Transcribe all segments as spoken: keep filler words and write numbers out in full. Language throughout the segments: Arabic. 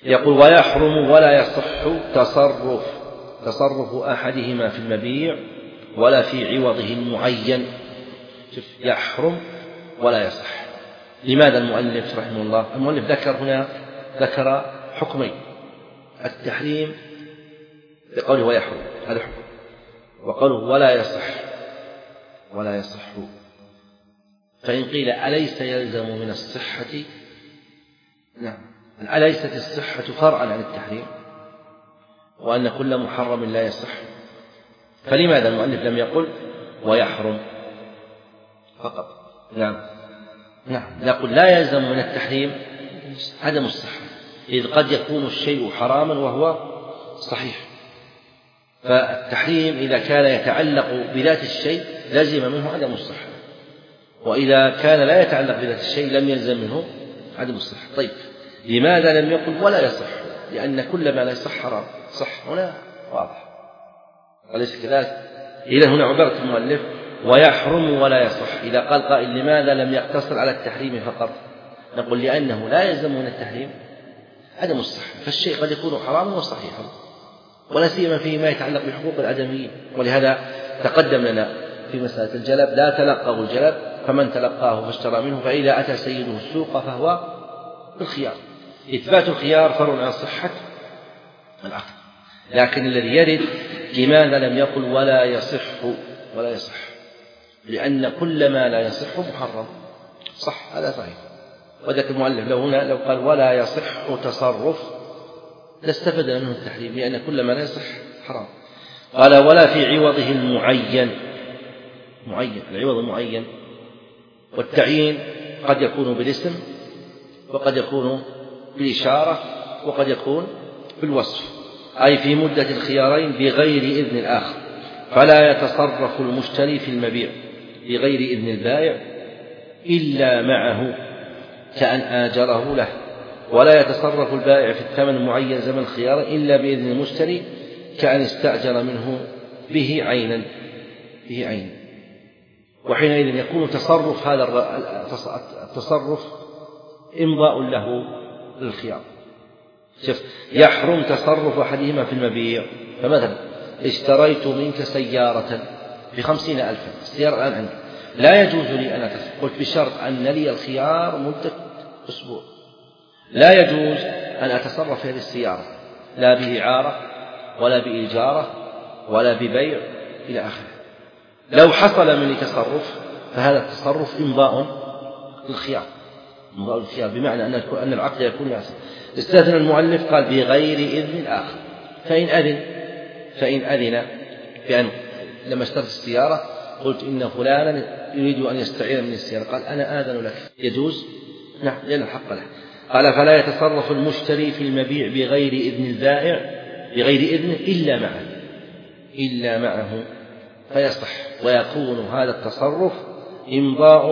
يقول ويحرم ولا يصح تصرف تصرف أحدهما في المبيع ولا في عوضه المعين. يحرم ولا يصح. لماذا المؤلف رحمه الله؟ المؤلف ذكر هنا ذكر حكمين: التحريم بقوله ويحرم هذا حكم، وقوله ولا يصح ولا يصح. فإن قيل أليس يلزم من الصحة؟ نعم، أليست الصحة فرعا عن التحريم، وأن كل محرم لا يصح؟ فلماذا المؤلف لم يقل ويحرم فقط؟ نعم نعم نقول لا يلزم من التحريم عدم الصحة، إذ قد يكون الشيء حراما وهو صحيح. فالتحريم إذا كان يتعلق بذات الشيء لزم منه عدم الصحة، وإذا كان لا يتعلق بذات الشيء لم يلزم منه عدم الصحة. طيب لماذا لم يقل ولا يصح؟ لأن كل ما لا يصح حرام. صح هنا واضح، أليس كذلك؟ إذا هنا عبارة المؤلف ويحرم ولا يصح. إذا قال قائل لماذا لم يقتصر على التحريم فقط؟ نقول لأنه لا يلزم من التحريم عدم الصحة، فالشيء قد يكون حراما وصحيحا، ولا سيما فيما يتعلق بحقوق الآدميين. ولهذا تقدم لنا في مسألة الجلب: لا تلقوا الجلب، فمن تلقاه فاشترى منه فإذا أتى سيده السوق فهو بالخيار. إثبات الخيار فرع عن صحة العقد. لكن الذي يرد لماذا لم يقل ولا يصح ولا يصح؟ لأن كل ما لا يصح محرم. صح، هذا صحيح. وذلك المؤلف لو هنا لو قال ولا يصح تصرف لاستفاد منه التحريم، لأن كل ما لا يصح حرام. قال ولا في عوضه المعين. معين، العوض المعين، والتعيين قد يكون بالاسم وقد يكون بالإشارة وقد يكون بالوصف، أي في مدة الخيارين بغير إذن الآخر. فلا يتصرف المشتري في المبيع بغير إذن البائع إلا معه كأن آجره له، ولا يتصرف البائع في الثمن المعين زمن الخيار إلا بإذن المشتري كأن استأجر منه به عينا به عين. وحينئذ يكون تصرف هذا التصرف إمضاء له للخيار. شوف، يحرم تصرف أحدهما في المبيع. فمثلا اشتريت منك سيارة بخمسين ألفا، السيارة الآن عندي، لا يجوز لي أن أتصرف، قلت بشرط أن لي الخيار مدة أسبوع، لا يجوز أن أتصرف في هذه السيارة لا بإعارة ولا بإيجارة ولا ببيع إلى آخره. لو حصل مني تصرف فهذا التصرف إمضاء للخيار، إمضاء للخيار بمعنى أن العقد يكون ياسر. استثنى المؤلف قال بغير إذن الآخر. فإن أذن فإن أذن بأن لما اشتريت السيارة قلت إن فلانا يريد أن يستعير من السيارة، قال أنا آذن لك، يجوز؟ نعم، لأن الحق له. قال فلا يتصرف المشتري في المبيع بغير إذن البائع بغير إذنه إلا معه إلا معه فيصح، ويكون هذا التصرف إمضاء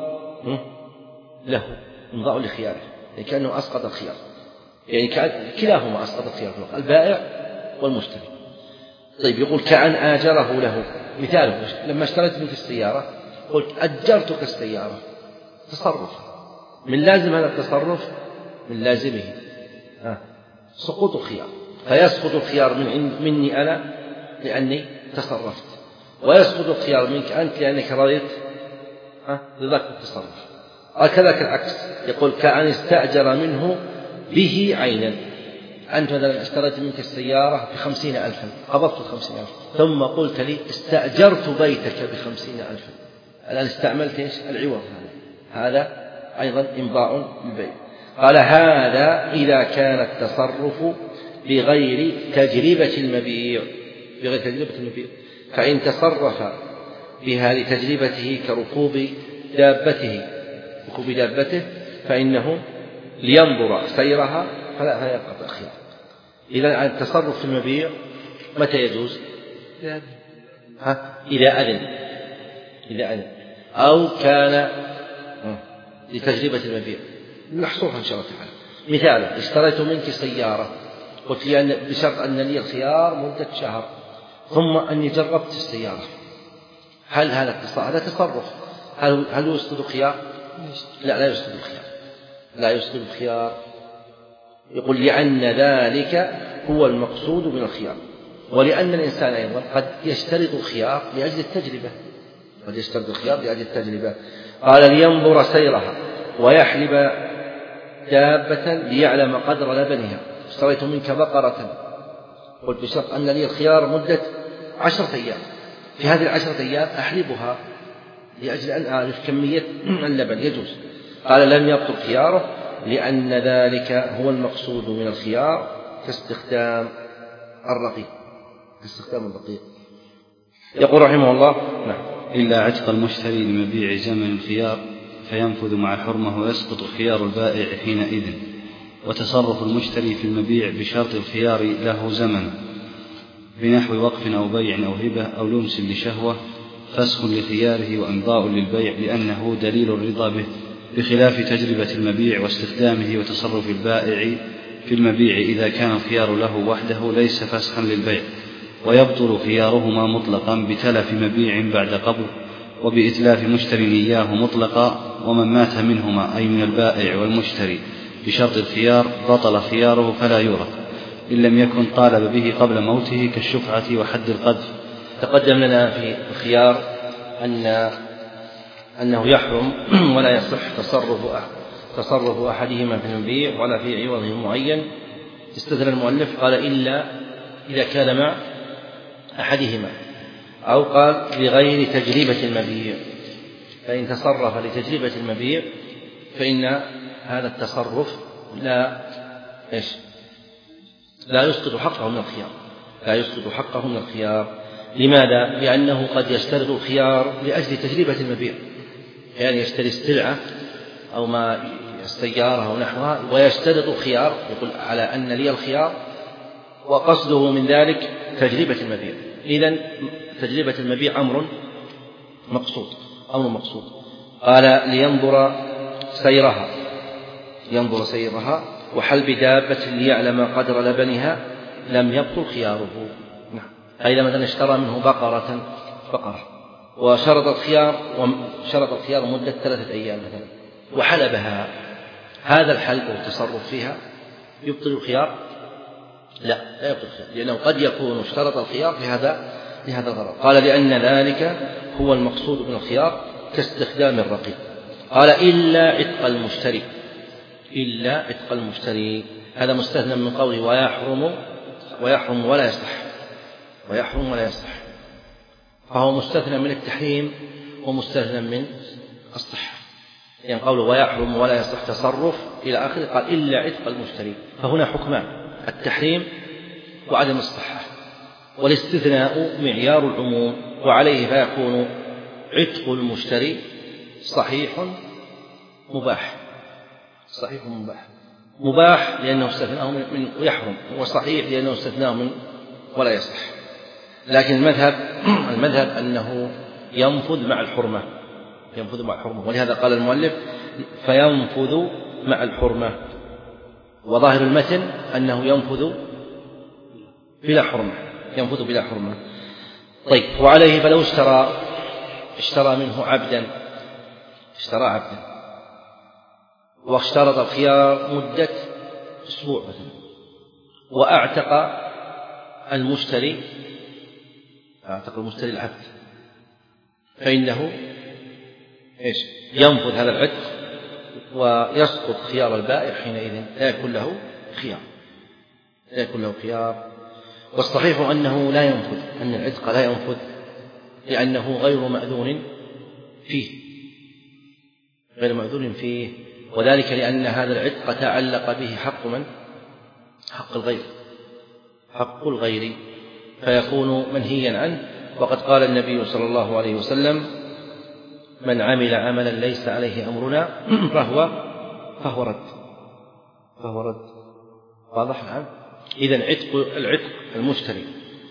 له، إمضاء لخياره، يعني كأنه أسقط الخيار، يعني كلاهما أسقط الخيار، البائع والمشتري. طيب يقول كأن آجره له. مثاله لما اشتريت منك السيارة قلت أجرتك السيارة، تصرف من لازم هذا التصرف من لازمه آه. سقوط الخيار، فيسقط الخيار من مني أنا لأني تصرفت، ويسقط الخيار منك أنت لأنك رضيت آه. رضاك بالتصرف. وكذلك العكس، يقول كأن استأجر منه به عينا. أنت مثلا اشتريت منك السيارة بخمسين ألفا، قبضت الخمسين ألف، ثم قلت لي استأجرت بيتك بخمسين ألفا، الآن استعملت إيش؟ العوض. هذا هذا أيضا إمضاء بالبيع. قال هذا إذا كان التصرف بغير تجربة المبيع بغير تجربة المبيع فإن تصرف بها لتجربته كركوب دابته ركوب دابته فإنه لينظر سيرها فلا يقطع الخيار. إذا التصرف في المبيع متى يجوز؟ ها؟ إذا أذن إذا أذن أو كان لتجربة المبيع، نحصرها إن شاء الله تعالى. مثالا اشتريت منك سيارة، قلت لي أن بشرط أن لي الخيار مدة شهر، ثم أني جربت السيارة، هل هذا هذا تصرف؟ هل هل يسقط الخيار؟ لا لا يسقط الخيار لا يسقط الخيار يقول لأن ذلك هو المقصود من الخيار، ولأن الإنسان أيضا قد يشترط الخيار لأجل التجربة، قد يشترط الخيار لأجل التجربة. قال لينظر سيرها ويحلب دابة ليعلم قدر لبنها. اشتريت منك بقرة، قلت بشرط أن لي الخيار مدة عشرة أيام، في هذه العشرة أيام أحلبها لأجل أن أعرف كمية اللبن، يجوز. قال لم يبطل خياره لأن ذلك هو المقصود من الخيار كاستخدام الرقيق، كاستخدام الرقيق. يقول رحمه الله: نعم. إلا عتق المشتري لمبيع زمن الخيار فينفذ مع الحرمة ويسقط خيار البائع حينئذ، وتصرف المشتري في المبيع بشرط الخيار له زمن بنحو وقف أو بيع أو هبة أو لمس لشهوة، فسخ لخياره وإمضاء للبيع لأنه دليل الرضا به، بخلاف تجربة المبيع واستخدامه وتصرف البائع في المبيع إذا كان الخيار له وحده ليس فسخا للبيع، ويبطل خيارهما مطلقا بتلف مبيع بعد قبض وبإتلاف مشتري إياه مطلقا. ومن مات منهما أي من البائع والمشتري بشرط الخيار بطل خياره فلا يورث إن لم يكن طالب به قبل موته كالشفعة وحد القذف. تقدم لنا في الخيار أن أنه يحرم ولا يصح تصرف تصرف أحدهما في المبيع ولا في عوضه معين. استثنى المؤلف قال إلا إذا كان مع أحدهما، أو قال بغير تجربة المبيع، فإن تصرف لتجربة المبيع فإن هذا التصرف لا إيش لا يسقط حقه من الخيار، لا يسقط حقه من الخيار. لماذا؟ لأنه قد يشترط الخيار لأجل تجربة المبيع، يعني يشتري السلعة أو ما السيارة أو نحوها ويشترط الخيار، يقول على أن لي الخيار، وقصده من ذلك تجربة المبيع. إذن تجربة المبيع أمر مقصود، أمر مقصود. قال لينظر سيرها، ينظر سيرها وحلب دابة ليعلم قدر لبنها لم يبطل خياره. نعم. إذا مثلا اشترى منه بقرة بقرة وشرط الخيار وشرط الخيار مدة ثلاثة أيام مثلا وحلبها، هذا الحلب والتصرف فيها يبطل الخيار؟ لا، لا يبطل الخيار، لأنه قد يكون اشترط الخيار في هذا لهذا الغرض. قال لأن ذلك هو المقصود من الخيار كاستخدام الرقيق. قال إلا عتق المشتري، إلا عتق المشتري، هذا مستثنى من قوله ويحرم ويحرم ولا يصح، ويحرم ولا يصح، فهو مستثنى من التحريم ومستثنى من الصحة. يعني قوله ويحرم ولا يصح تصرف إلى آخره، قال إلا عتق المشتري، فهنا حكمان: التحريم وعدم الصحة، والاستثناء معيار العموم، وعليه فيكون عتق المشتري صحيح مباح، صحيح مباح، مباح لأنه استثناه من يحرم، وصحيح لأنه استثناه من ولا يصح. لكن المذهب المذهب أنه ينفذ مع الحرمة، ينفذ مع الحرمة، ولهذا قال المؤلف فينفذ مع الحرمة، وظاهر المتن أنه ينفذ بلا حرمة، ينفذ بلا حرمة. طيب، وعليه فلو اشترى اشترى منه عبدا، اشترى عبدا واشترط الخيار مدة أسبوع مثلا، وأعتق المشتري أعتق المشتري العبد، فإنه إيش؟ ينفذ هذا العتق ويسقط خيار البائع حينئذ، لا يكون له خيار، لا يكون له خيار. والصحيح أنه لا ينفذ، أن العتق لا ينفذ، لأنه غير مأذون فيه، غير مأذون فيه، وذلك لأن هذا العتق تعلق به حق من؟ حق الغير، حق الغير، فيكون منهيا عنه. وقد قال النبي صلى الله عليه وسلم من عمل عملا ليس عليه أمرنا فهو فهو رد، فهو رد. واضح؟ نعم. إذن عتق العتق المشتري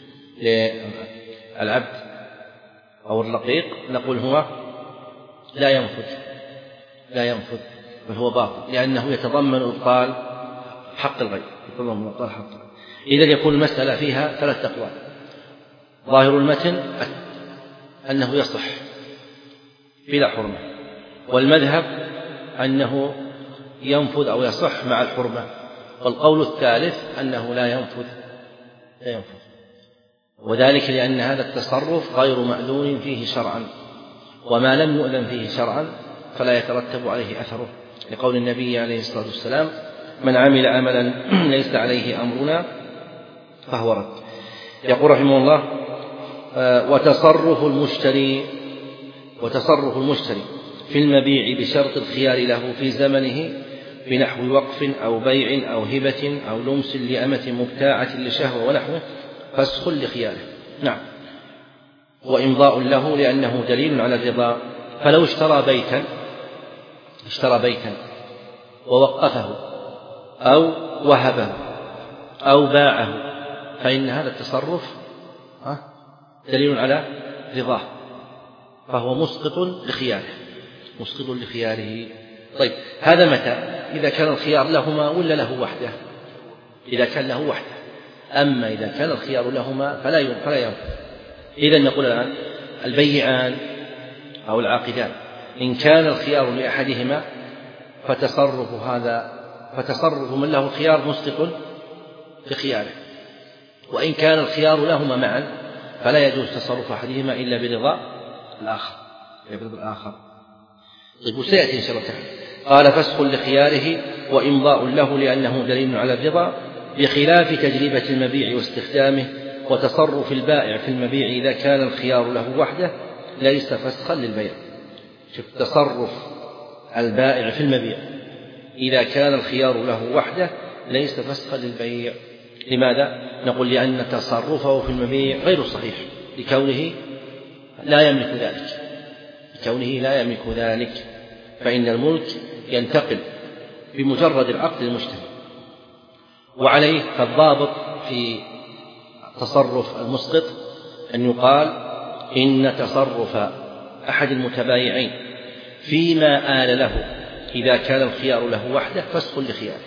للعبد أو الرقيق نقول هو لا ينفذ، لا ينفذ، بل هو باطل، لأنه يتضمن إبطال حق الغير، يتضمن إبطال حق الغير. إذن يكون المسألة فيها ثلاث أقوال: ظاهر المتن أنه يصح بلا حرمة، والمذهب أنه ينفذ أو يصح مع الحرمة، والقول الثالث أنه لا ينفذ لا ينفذ وذلك لأن هذا التصرف غير مأذون فيه شرعا، وما لم يؤذن فيه شرعا فلا يترتب عليه أثره، لقول النبي عليه الصلاة والسلام: من عمل عملا ليس عليه أمرنا فهو رد. يقول رحمه الله: وتصرف المشتري وتصرف المشتري في المبيع بشرط الخيار له في زمنه بنحو وقف أو بيع أو هبة أو لمس لأمة مبتاعة لشهوة ونحوه فسخ لخياره. نعم. وإمضاء له لأنه دليل على الرضا. فلو اشترى بيتا اشترى بيتا ووقفه أو وهبه أو باعه فإن هذا التصرف دليل على رضاه، فهو مسقط لخياره مسقط لخياره. طيب، هذا متى؟ إذا كان الخيار لهما ولا له وحده؟ إذا كان له وحده. أما إذا كان الخيار لهما فلا ينفذ. إذن نقول الآن: البيعان أو العاقدان إن كان الخيار لأحدهما فتصرف هذا فتصرف من له الخيار مسقط لخياره، وإن كان الخيار لهما معا فلا يجوز تصرف أحدهما إلا برضا الآخر برضا الآخر. طيب، وسيأتي إن شاء الله تعالى. قال: فسخ لخياره وإمضاء له لأنه دليل على الرضا، بخلاف تجربة المبيع واستخدامه وتصرف البائع في المبيع إذا كان الخيار له وحده ليس فسخا للبيع. شوف، تصرف البائع في المبيع إذا كان الخيار له وحده ليس فسخا للبيع. لماذا؟ نقول: لأن تصرفه في المبيع غير صحيح لكونه لا يملك ذلك لكونه لا يملك ذلك فإن الملك ينتقل بمجرد العقد للمشتري. وعليه فالضابط في تصرف المسقط أن يقال: إن تصرف أحد المتبايعين فيما آل له إذا كان الخيار له وحده فسخ لخياره،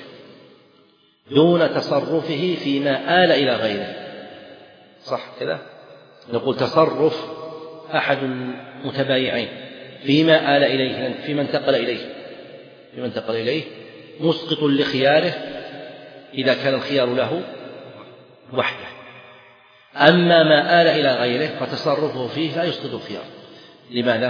دون تصرفه فيما آل إلى غيره. صح كذا؟ نقول: تصرف أحد المتبايعين فيما آل إليه فيما انتقل إليه فيما انتقل إليه مسقط لخياره إذا كان الخيار له وحده. أما ما آل إلى غيره فتصرفه فيه لا يسقط الخيار. لماذا؟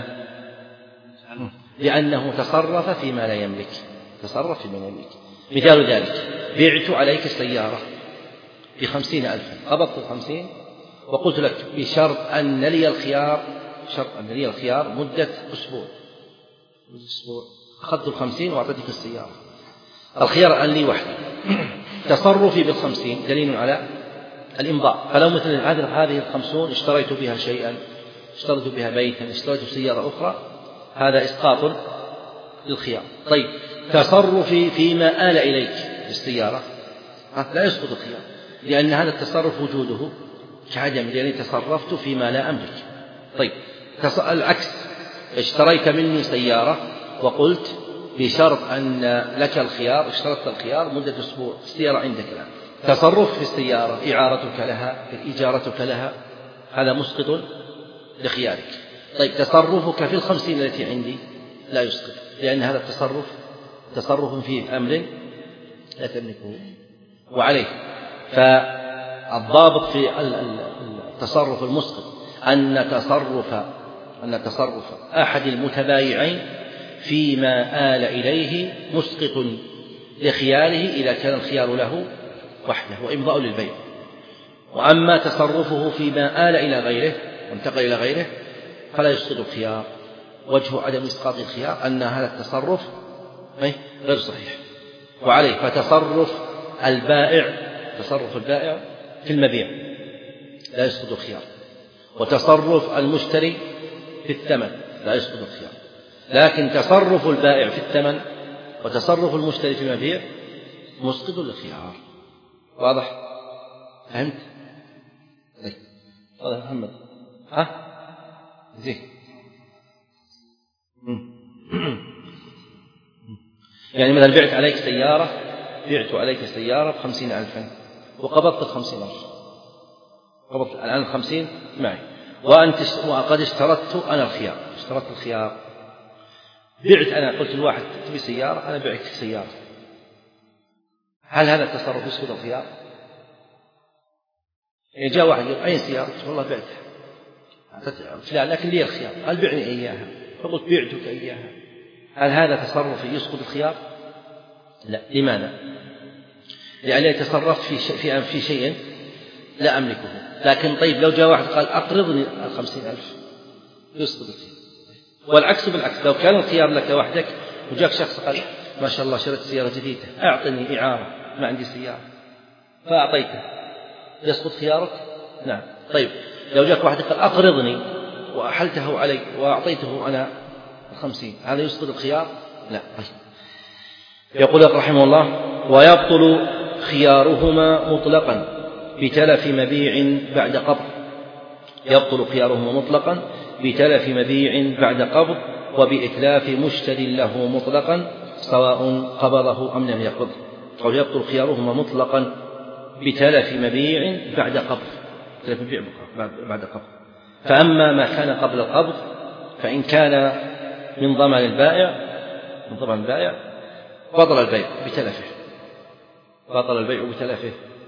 لأنه تصرف فيما لا يملك تصرف فيما لا يملك. مثال ذلك: بعت عليك السيارة بخمسين ألفا، قبضت الخمسين وقلت لك بشرط أن لي الخيار شرط أن لي الخيار مدة أسبوع أسبوع أخذت الخمسين وأعطيتك السيارة. الخيار أن لي وحدي. تصرفي بالخمسين دليل على الإمضاء. فلو مثل هذه الخمسون اشتريت بها شيئا، اشتريت بها بيتا، اشتريت سيارة أخرى، هذا إسقاط للخيار. طيب، تصرفي فيما آل إليك بالسيارة لا يسقط الخيار، لأن هذا التصرف وجوده كعدم، لأنني تصرفت فيما لا أملك. طيب، العكس: اشتريت مني سيارة وقلت بشرط أن لك الخيار، اشترطت الخيار مدة أسبوع، السيارة عندك الآن. تصرف في السيارة، إعارتك لها، إجارتك لها، هذا مسقط لخيارك. طيب، تصرفك في الخمسين التي عندي لا يسقط، لأن هذا التصرف تصرف فيه أمر لا تملكه. وعليه فالضابط في التصرف المسقط أن تصرف أن تصرف أحد المتبايعين فيما آل إليه مسقط لخياره إذا كان الخيار له وحده وإمضاء للبيع. وأما تصرفه فيما آل إلى غيره وانتقل إلى غيره فلا يسقط الخيار. وجه عدم إسقاط الخيار أن هذا التصرف غير صحيح. وعليه فتصرف البائع تصرف البائع في المبيع لا يسقط الخيار، وتصرف المشتري في الثمن لا يسقط الخيار. لكن تصرف البائع في الثمن وتصرف المشتري في المبيع مسقط للخيار. واضح؟ فهمت؟ طيب، واضح محمد؟ ها؟ زين. يعني مثلا بعت عليك سيارة بعت عليك سيارة بخمسين ألفا وقبضت الخمسين ألف، قبضت الآن الخمسين معي، وأنت وقد اشترطت أنا الخيار اشترطت الخيار بعت أنا، قلت الواحد تبي سيارة، أنا بعت سيارة. هل هذا التصرف يسقط الخيار؟ يعني جاء واحد يقول أين سيارة؟ والله بعتها فلان لكن لي الخيار، قال بعني إياها، فقلت بعتك إياها، هل هذا تصرف يسقط الخيار؟ لا. لماذا؟ لأنني تصرفت في شيء, في شيء لا أملكه. لكن طيب لو جاء واحد قال أقرضني الخمسين ألف يسقط الخيار. والعكس بالعكس، لو كان الخيار لك وحدك وجاك شخص قال ما شاء الله شريت سيارة جديدة أعطني إعارة ما عندي سيارة فأعطيته، يسقط خيارك؟ نعم. طيب لو جاك واحد قال أقرضني وأحلته علي وأعطيته أنا الخمسين، هذا يسقط الخيار؟ لا. طيب. يقول رحمه الله: ويبطل خيارهما مطلقا بتلف مبيع بعد قبض. يبطل خيارهما مطلقا بتلف مبيع بعد قبض وبإتلاف مشتري له مطلقا سواء قبضه أم لم يقبض. أو يبطل خيارهما مطلقا بتلف مبيع بعد قبض، تلف مبيع بعد قبض. فأما ما كان قبل القبض فإن كان من ضمان البائع من ضمان البائع بطل البيع بتلفه بطل البيع بتلفه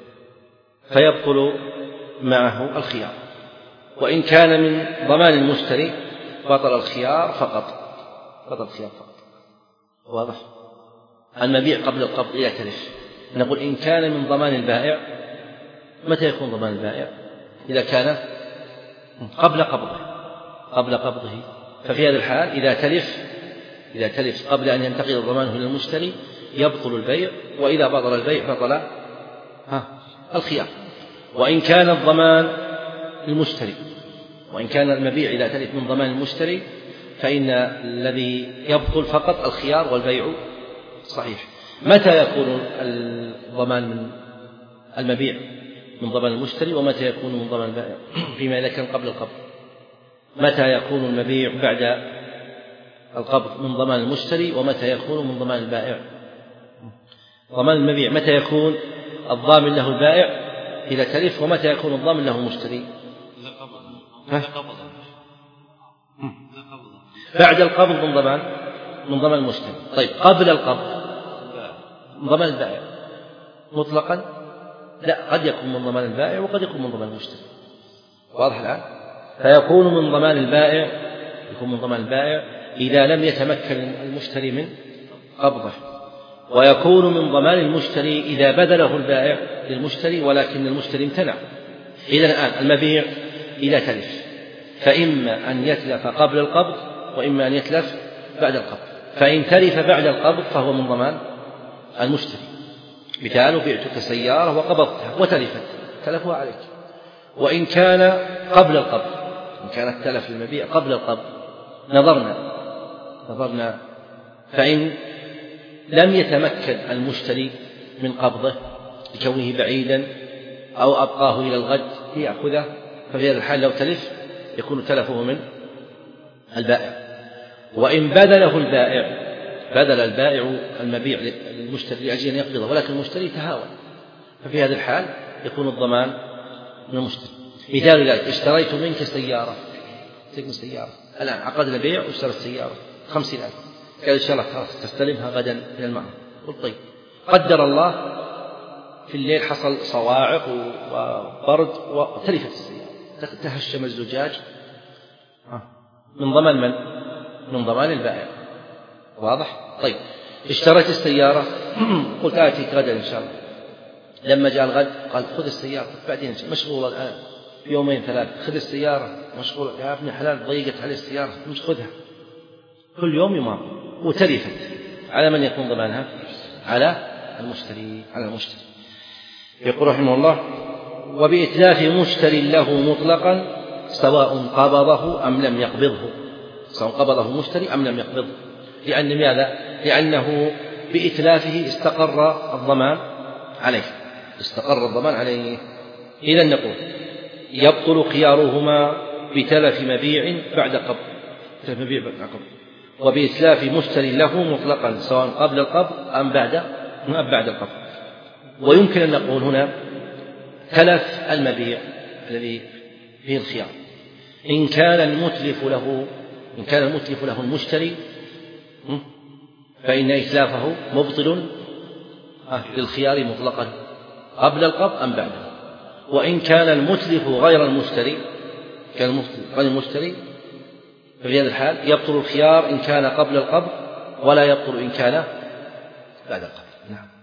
فيبطل معه الخيار. وإن كان من ضمان المشتري بطل الخيار فقط بطل الخيار فقط. واضح؟ المبيع قبل القبض إلى تلف، نقول إن كان من ضمان البائع. متى يكون ضمان البائع؟ إذا كان قبل قبضه قبل قبضه ففي هذا الحال إذا تلف إذا تلف قبل أن ينتقل ضمانه إلى المشتري يبطل البيع، وإذا بطل البيع بطل ها الخيار. وإن كان الضمان المشتري وإن كان المبيع إذا تلف من ضمان المشتري فإن الذي يبطل فقط الخيار والبيع صحيح. متى يكون الضمان من المبيع من ضمان المشتري ومتى يكون من ضمان البائع؟ فيما إذا كان قبل القبض. متى يكون المبيع بعد القبض من ضمان المشتري ومتى يكون من ضمان البائع؟ ضمان المبيع متى يكون الضامن له البائع إذا تلف، ومتى يكون الضامن له المشتري؟ بعد القبض من ضمان من ضمان المشتري. طيب قبل القبض من ضمان البائع مطلقا؟ لا، قد يكون من ضمان البائع وقد يكون من ضمان المشتري. واضح الآن؟ فيكون من ضمان البائع يكون من ضمان البائع إذا لم يتمكن المشتري من قبضه، ويكون من ضمان المشتري إذا بذله البائع للمشتري ولكن المشتري امتنع. إذن الآن المبيع إذا تلف فإما أن يتلف قبل القبض وإما أن يتلف بعد القبض. فإن تلف بعد القبض فهو من ضمان المشتري. مثال: بعتك سيارة وقبضتها وتلفت تلفها عليك. وإن كان قبل القبض إن كان التلف المبيع قبل القبض نظرنا نظرنا فإن لم يتمكن المشتري من قبضه لكونه بعيدا أو أبقاه إلى الغد ليأخذه، ففي هذا الحال لو تلف يكون تلفه من البائع. وإن بذله البائع بذل البائع المبيع للمشتري لأجل أن يقبضه ولكن المشتري تهاون، ففي هذا الحال يكون الضمان من المشتري. مثال ذلك: اشتريت منك سيارة تلك سيارة الآن عقدنا بيع واشترى السيارة خمسين ألف، قال إن شاء الله تستلمها غدا من المعرض. قلت طيب. قدر الله في الليل حصل صواعق وبرد وتلفت السيارة، تهشم الزجاج، من ضمان من؟ من ضمان البائع. واضح؟ طيب اشتريت السيارة قلت آتيك غدا إن شاء الله. لما جاء الغد قال خذ السيارة بعدين مشغولة الآن يومين ثلاث، خذ السيارة مشغولة يا ابن حلال ضيقت عليه السيارة مش خذها. كل يوم يمر وتلفت، على من يكون ضمانها؟ على المشتري على المشتري. يقول رحمه الله: وبإتلاف مشتري له مطلقا سواء قبضه أم لم يقبضه سواء قبضه المشتري أم لم يقبضه. لأن ماذا؟ لأنه بإتلافه استقر الضمان عليه استقر الضمان عليه. إذن نقول يبطل خيارهما بتلف مبيع بعد قبض تلف مبيع بعد قبض وبإتلاف مشتري له مطلقا سواء قبل القبض أم بعد أم بعد القبض. ويمكن أن نقول هنا تلف المبيع الذي فيه الخيار إن كان المتلف له إن كان المتلف له المشتري فإن إتلافه مبطل للخيار مطلقا قبل القبض أم بعده. وإن كان المتلف غير المشتري كان غير المشتري ففي هذا الحال يبطل الخيار إن كان قبل القبض ولا يبطل إن كان بعد القبض. نعم.